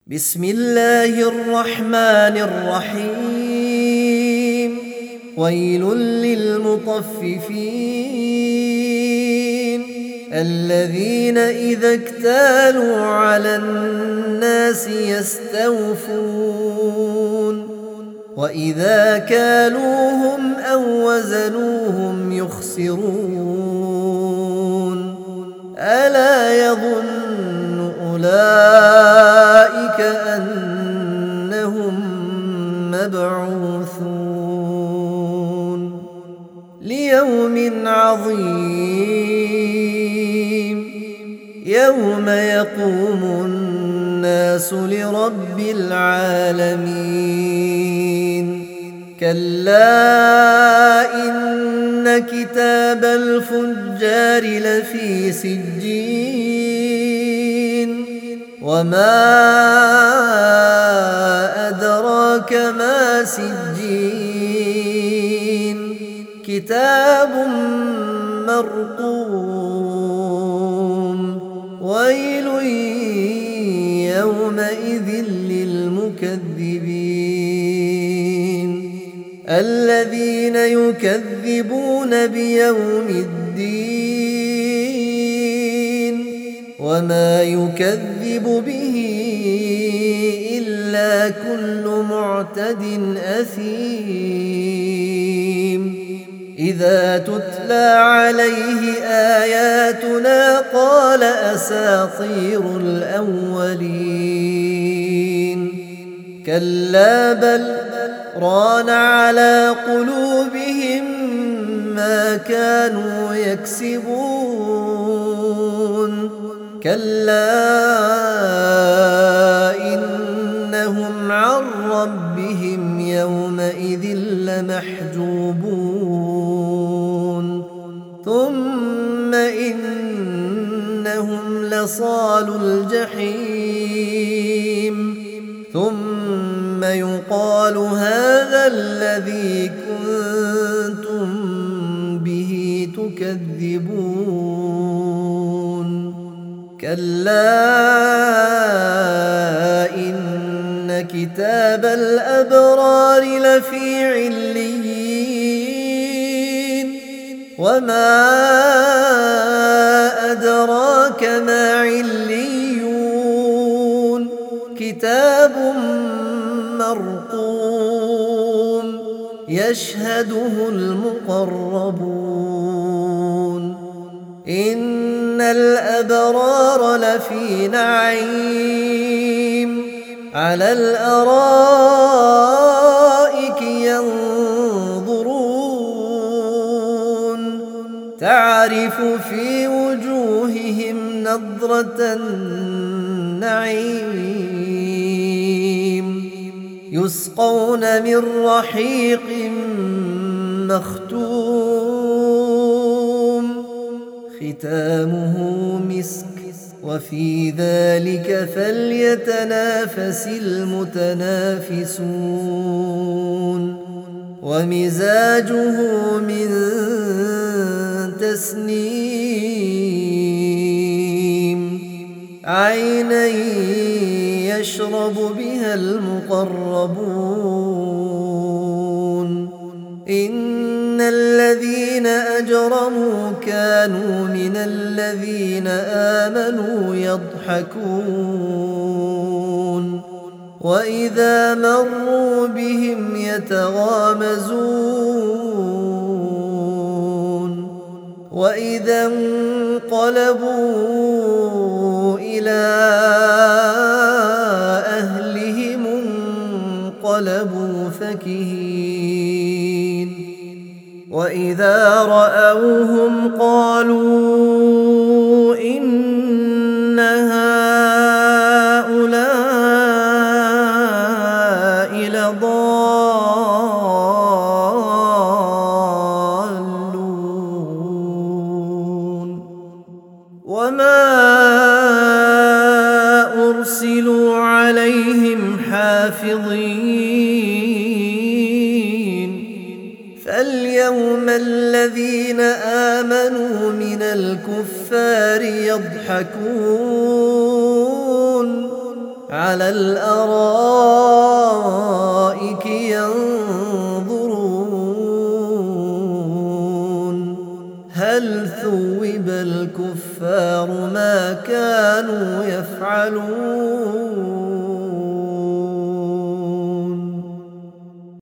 بسم الله الرحمن الرحيم. ويل للمطففين الذين إذا اكتالوا على الناس يستوفون وإذا كالوهم أو وزنوهم يخسرون. ألا يظن أولئك أنهم مبعوثون ليوم عظيم يوم يقوم الناس لرب العالمين. كلا إن كتاب الفجار لفي سجين وما أدراك ما سجين كتاب مرقوم. ويل يومئذ للمكذبين الذين يكذبون بيوم الدين وما يكذب به إلا كل معتد أثيم. إذا تتلى عليه آياتنا قال أساطير الأولين. كلا بل ران على قلوبهم ما كانوا يكسبون. كلا إنهم عن ربهم يومئذ لمحجوبون ثم إنهم لصالو الجحيم ثم يقال هذا الذي كنتم به تكذبون. كلا إن كتاب الأبرار لفي عليين وما أدراك ما عليون كتاب مرقوم يشهده المقربون. إن الأبرار لفي نعيم على الأرائك ينظرون تعرف في وجوههم نضرة النعيم يسقون من رحيق مختوم ختامه مسك وفي ذلك فليتنافس المتنافسون. ومزاجه من تسنيم عينا يشرب بها المقربون. إن الذين أجرموا كانوا من الذين آمنوا يضحكون وإذا مروا بهم يتغامزون وإذا انقلبوا إلى أهلهم انقلبوا فكهين وإذا رأوهم قالوا إن هؤلاء لضالون وما أرسلوا عليهم حافظين. فاليوم الذين آمنوا من الكفار يضحكون على الأرائك ينظرون هل ثوب الكفار ما كانوا يفعلون